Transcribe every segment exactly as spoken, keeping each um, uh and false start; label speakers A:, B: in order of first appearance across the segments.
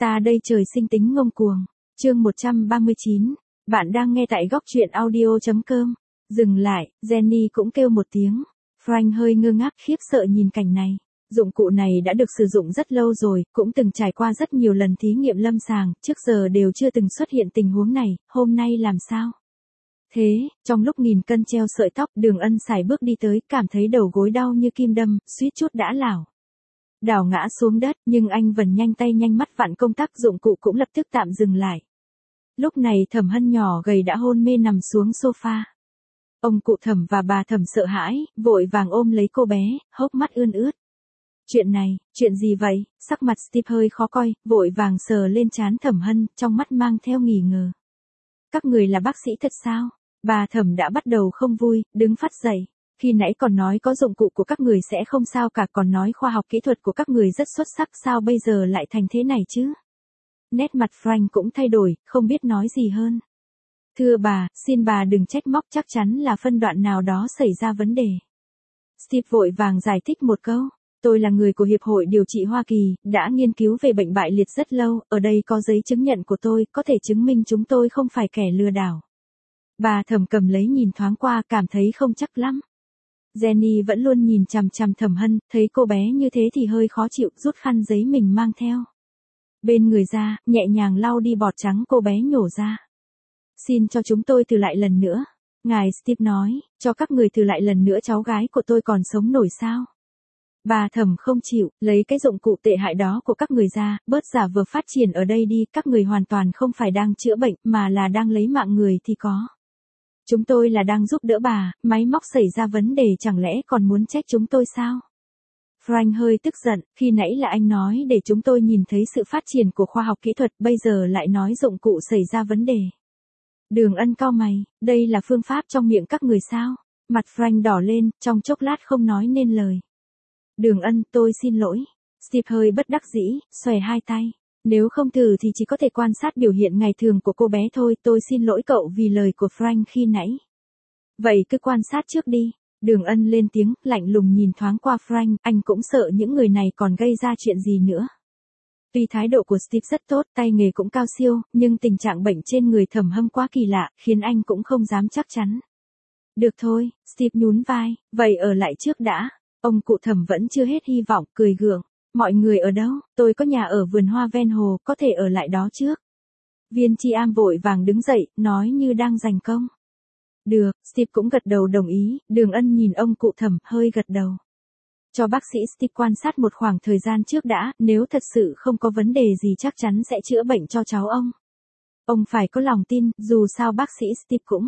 A: Ta đây trời sinh tính ngông cuồng. Chương một trăm ba mươi chín. Bạn đang nghe tại góc truyện audio chấm com. Dừng lại, Jenny cũng kêu một tiếng. Frank hơi ngơ ngác khiếp sợ nhìn cảnh này. Dụng cụ này đã được sử dụng rất lâu rồi, cũng từng trải qua rất nhiều lần thí nghiệm lâm sàng, trước giờ đều chưa từng xuất hiện tình huống này, hôm nay làm sao? Thế, trong lúc nghìn cân treo sợi tóc, Đường Ân sải bước đi tới, cảm thấy đầu gối đau như kim đâm, suýt chút đã lảo đảo ngã xuống đất, nhưng anh vẫn nhanh tay nhanh mắt vặn công tắc dụng cụ cũng lập tức tạm dừng lại. Lúc này Thẩm Hân nhỏ gầy đã hôn mê nằm xuống sofa. Ông cụ Thẩm và bà Thẩm sợ hãi, vội vàng ôm lấy cô bé, hốc mắt ươn ướt. Chuyện này, chuyện gì vậy? Sắc mặt Steve hơi khó coi, vội vàng sờ lên trán Thẩm Hân, trong mắt mang theo nghi ngờ. Các người là bác sĩ thật sao? Bà Thẩm đã bắt đầu không vui, đứng phát dậy. Khi nãy còn nói có dụng cụ của các người sẽ không sao cả, còn nói khoa học kỹ thuật của các người rất xuất sắc, sao bây giờ lại thành thế này chứ? Nét mặt Frank cũng thay đổi, không biết nói gì hơn. Thưa bà, xin bà đừng trách móc, chắc chắn là phân đoạn nào đó xảy ra vấn đề. Steve vội vàng giải thích một câu. Tôi là người của Hiệp hội Điều trị Hoa Kỳ, đã nghiên cứu về bệnh bại liệt rất lâu, ở đây có giấy chứng nhận của tôi, có thể chứng minh chúng tôi không phải kẻ lừa đảo. Bà Thẩm cầm lấy nhìn thoáng qua, cảm thấy không chắc lắm. Jenny vẫn luôn nhìn chằm chằm Thẩm Hân, thấy cô bé như thế thì hơi khó chịu, rút khăn giấy mình mang theo bên người ra, nhẹ nhàng lau đi bọt trắng cô bé nhổ ra. Xin cho chúng tôi thử lại lần nữa. Ngài Steve nói, cho các người thử lại lần nữa, cháu gái của tôi còn sống nổi sao? Bà Thẩm không chịu, lấy cái dụng cụ tệ hại đó của các người ra, bớt giả vờ phát triển ở đây đi, các người hoàn toàn không phải đang chữa bệnh, mà là đang lấy mạng người thì có. Chúng tôi là đang giúp đỡ bà, máy móc xảy ra vấn đề chẳng lẽ còn muốn trách chúng tôi sao? Frank hơi tức giận, khi nãy là anh nói để chúng tôi nhìn thấy sự phát triển của khoa học kỹ thuật, bây giờ lại nói dụng cụ xảy ra vấn đề. Đường Ân cau mày, đây là phương pháp trong miệng các người sao? Mặt Frank đỏ lên, trong chốc lát không nói nên lời. Đường Ân, tôi xin lỗi. Steve hơi bất đắc dĩ, xòe hai tay. Nếu không thử thì chỉ có thể quan sát biểu hiện ngày thường của cô bé thôi, tôi xin lỗi cậu vì lời của Frank khi nãy. Vậy cứ quan sát trước đi. Đường Ân lên tiếng, lạnh lùng nhìn thoáng qua Frank, anh cũng sợ những người này còn gây ra chuyện gì nữa. Tuy thái độ của Steve rất tốt, tay nghề cũng cao siêu, nhưng tình trạng bệnh trên người Thẩm Hân quá kỳ lạ, khiến anh cũng không dám chắc chắn. Được thôi, Steve nhún vai, vậy ở lại trước đã. Ông cụ Thẩm vẫn chưa hết hy vọng, cười gượng. Mọi người ở đâu? Tôi có nhà ở vườn hoa ven hồ, có thể ở lại đó trước. Viên Chi Am vội vàng đứng dậy, nói như đang giành công. Được, Steve cũng gật đầu đồng ý, Đường Ân nhìn ông cụ Thẩm, hơi gật đầu. Cho bác sĩ Steve quan sát một khoảng thời gian trước đã, nếu thật sự không có vấn đề gì chắc chắn sẽ chữa bệnh cho cháu ông. Ông phải có lòng tin, dù sao bác sĩ Steve cũng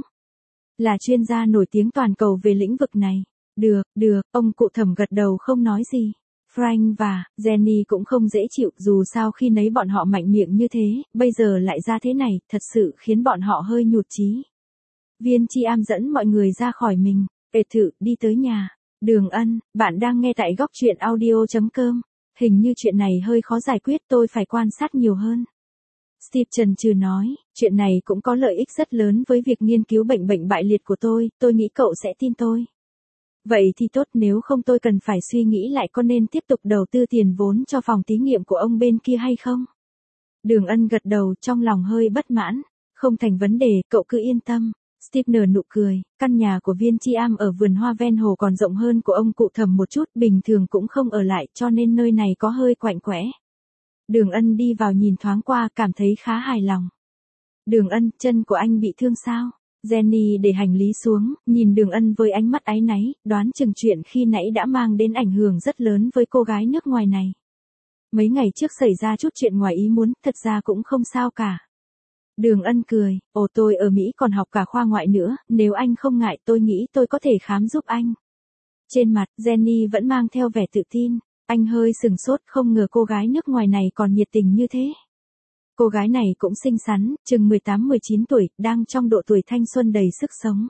A: là chuyên gia nổi tiếng toàn cầu về lĩnh vực này. Được, được, ông cụ Thẩm gật đầu không nói gì. Frank và Jenny cũng không dễ chịu, dù sao khi nấy bọn họ mạnh miệng như thế, bây giờ lại ra thế này, thật sự khiến bọn họ hơi nhụt chí. Viên Chi Am dẫn mọi người ra khỏi mình, biệt thự, đi tới nhà. Đường Ân, bạn đang nghe tại góc truyện audio chấm com. Hình như chuyện này hơi khó giải quyết, tôi phải quan sát nhiều hơn. Steve chần chừ nói, chuyện này cũng có lợi ích rất lớn với việc nghiên cứu bệnh bệnh bại liệt của tôi, tôi nghĩ cậu sẽ tin tôi. Vậy thì tốt, nếu không tôi cần phải suy nghĩ lại có nên tiếp tục đầu tư tiền vốn cho phòng thí nghiệm của ông bên kia hay không. Đường Ân gật đầu, trong lòng hơi bất mãn. Không thành vấn đề, cậu cứ yên tâm. Steve nở nụ cười, căn nhà của Viên Chi Am ở vườn hoa ven hồ còn rộng hơn của ông cụ Thẩm một chút, bình thường cũng không ở lại, cho nên nơi này có hơi quạnh quẽ. Đường Ân đi vào nhìn thoáng qua, cảm thấy khá hài lòng. Đường Ân, chân của anh bị thương sao? Jenny để hành lý xuống, nhìn Đường Ân với ánh mắt áy náy, đoán chừng chuyện khi nãy đã mang đến ảnh hưởng rất lớn với cô gái nước ngoài này. Mấy ngày trước xảy ra chút chuyện ngoài ý muốn, thật ra cũng không sao cả. Đường Ân cười, ồ tôi ở Mỹ còn học cả khoa ngoại nữa, nếu anh không ngại tôi nghĩ tôi có thể khám giúp anh. Trên mặt, Jenny vẫn mang theo vẻ tự tin, anh hơi sừng sốt, không ngờ cô gái nước ngoài này còn nhiệt tình như thế. Cô gái này cũng xinh xắn, chừng mười tám mười chín tuổi, đang trong độ tuổi thanh xuân đầy sức sống.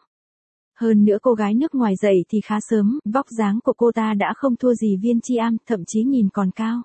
A: Hơn nữa cô gái nước ngoài dậy thì khá sớm, vóc dáng của cô ta đã không thua gì Viên Chi Am, thậm chí nhìn còn cao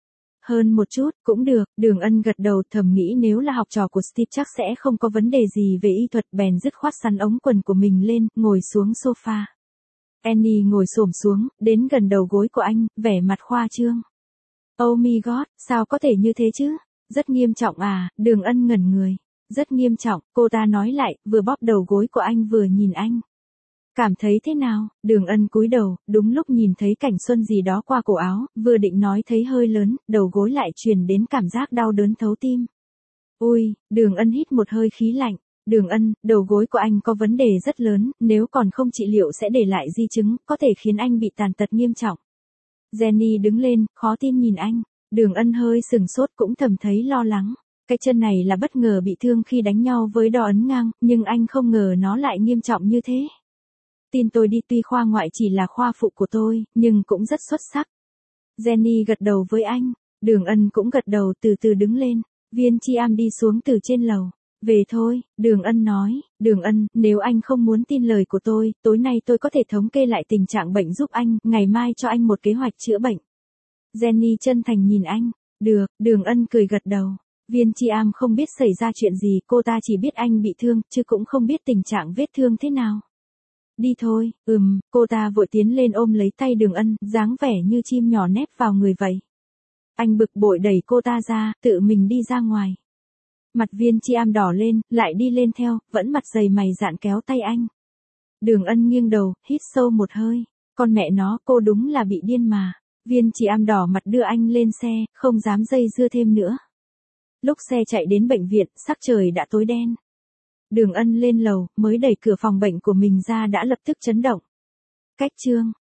A: hơn một chút, cũng được. Đường Ân gật đầu, thầm nghĩ nếu là học trò của Steve chắc sẽ không có vấn đề gì về y thuật, bèn dứt khoát sắn ống quần của mình lên, ngồi xuống sofa. Annie ngồi xổm xuống, đến gần đầu gối của anh, vẻ mặt khoa trương. Oh my god, sao có thể như thế chứ? Rất nghiêm trọng à, Đường Ân ngẩn người. Rất nghiêm trọng, cô ta nói lại, vừa bóp đầu gối của anh vừa nhìn anh. Cảm thấy thế nào? Đường Ân cúi đầu, đúng lúc nhìn thấy cảnh xuân gì đó qua cổ áo, vừa định nói thấy hơi lớn, đầu gối lại truyền đến cảm giác đau đớn thấu tim. Ui, Đường Ân hít một hơi khí lạnh. Đường Ân, đầu gối của anh có vấn đề rất lớn, nếu còn không trị liệu sẽ để lại di chứng, có thể khiến anh bị tàn tật nghiêm trọng. Jenny đứng lên, khó tin nhìn anh. Đường Ân hơi sừng sốt cũng thầm thấy lo lắng. Cái chân này là bất ngờ bị thương khi đánh nhau với đo ấn ngang, nhưng anh không ngờ nó lại nghiêm trọng như thế. Tin tôi đi, tuy khoa ngoại chỉ là khoa phụ của tôi, nhưng cũng rất xuất sắc. Jenny gật đầu với anh. Đường Ân cũng gật đầu, từ từ đứng lên. Viên Chi Am đi xuống từ trên lầu. Về thôi, Đường Ân nói. Đường Ân, nếu anh không muốn tin lời của tôi, tối nay tôi có thể thống kê lại tình trạng bệnh giúp anh, ngày mai cho anh một kế hoạch chữa bệnh. Jenny chân thành nhìn anh. Được, Đường Ân cười gật đầu. Viên Chi Am không biết xảy ra chuyện gì, cô ta chỉ biết anh bị thương, chứ cũng không biết tình trạng vết thương thế nào. Đi thôi, ừm, cô ta vội tiến lên ôm lấy tay Đường Ân, dáng vẻ như chim nhỏ nép vào người vậy. Anh bực bội đẩy cô ta ra, tự mình đi ra ngoài. Mặt Viên Chi Am đỏ lên, lại đi lên theo, vẫn mặt dày mày dạn kéo tay anh. Đường Ân nghiêng đầu, hít sâu một hơi. Con mẹ nó, cô đúng là bị điên mà. Viên Chi Am đỏ mặt đưa anh lên xe, không dám dây dưa thêm nữa. Lúc xe chạy đến bệnh viện, sắc trời đã tối đen. Đường Ân lên lầu, mới đẩy cửa phòng bệnh của mình ra đã lập tức chấn động. Cách chương